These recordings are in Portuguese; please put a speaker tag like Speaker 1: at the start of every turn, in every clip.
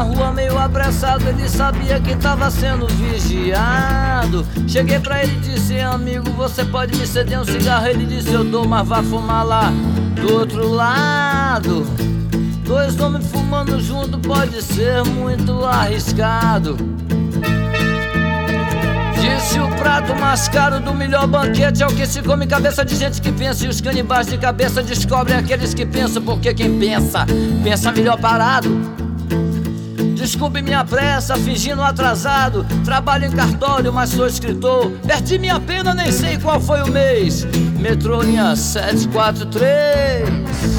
Speaker 1: na rua meio apressado, ele sabia que tava sendo vigiado. Cheguei pra ele e disse: amigo, você pode me ceder um cigarro? Ele disse: eu dou, mas vá fumar lá do outro lado. Dois homens fumando junto pode ser muito arriscado. Disse: o prato mais caro do melhor banquete é o que se come cabeça de gente que pensa. E os canibais de cabeça descobrem aqueles que pensam, porque quem pensa, pensa melhor parado. Desculpe minha pressa, fingindo atrasado. Trabalho em cartório, mas sou escritor. Perdi minha pena, nem sei qual foi o mês. Metrô linha 743.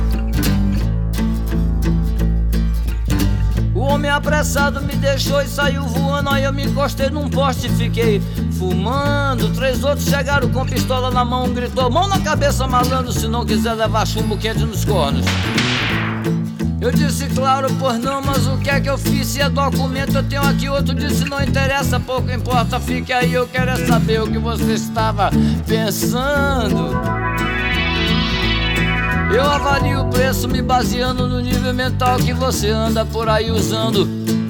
Speaker 1: O homem apressado me deixou e saiu voando. Aí eu me encostei num poste e fiquei fumando. Três outros chegaram com pistola na mão. Um gritou: mão na cabeça, malandro, se não quiser levar chumbo quente nos cornos. Eu disse: claro, pois não, mas o que é que eu fiz? Se é documento eu tenho aqui. Outro disse: não interessa, pouco importa, fique aí. Eu quero é saber o que você estava pensando. Eu avalio o preço me baseando no nível mental que você anda por aí usando.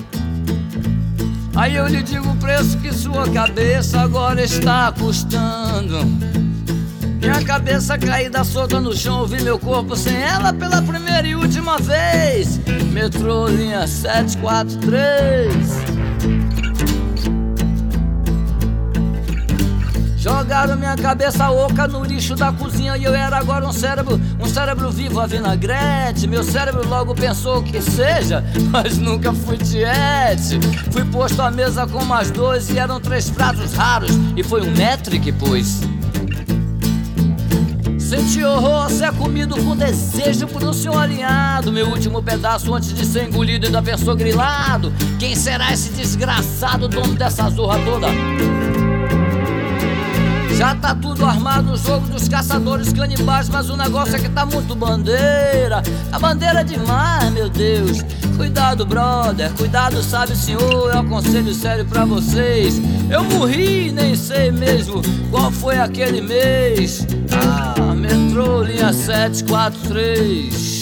Speaker 1: Aí eu lhe digo o preço que sua cabeça agora está custando. Minha cabeça caída solta no chão, ouvi meu corpo sem ela pela primeira e última vez. Metrô linha 743. Jogaram minha cabeça oca no lixo da cozinha e eu era agora um cérebro vivo a vinagrete. Meu cérebro logo pensou que seja, mas nunca fui tiete. Fui posto à mesa com mais dois e eram 3 pratos raros e foi um maître que pôs. Senti horror a ser comido com desejo por um senhor alinhado. Meu último pedaço antes de ser engolido ainda pensou grilado: quem será esse desgraçado dono dessa zorra toda? Já tá tudo armado no jogo dos caçadores canibais, mas o negócio é que tá muito bandeira. A bandeira é demais, meu Deus. Cuidado, brother, cuidado, sabe, senhor. É um conselho sério pra vocês. Eu morri, nem sei mesmo qual foi aquele mês. Metrô linha 743.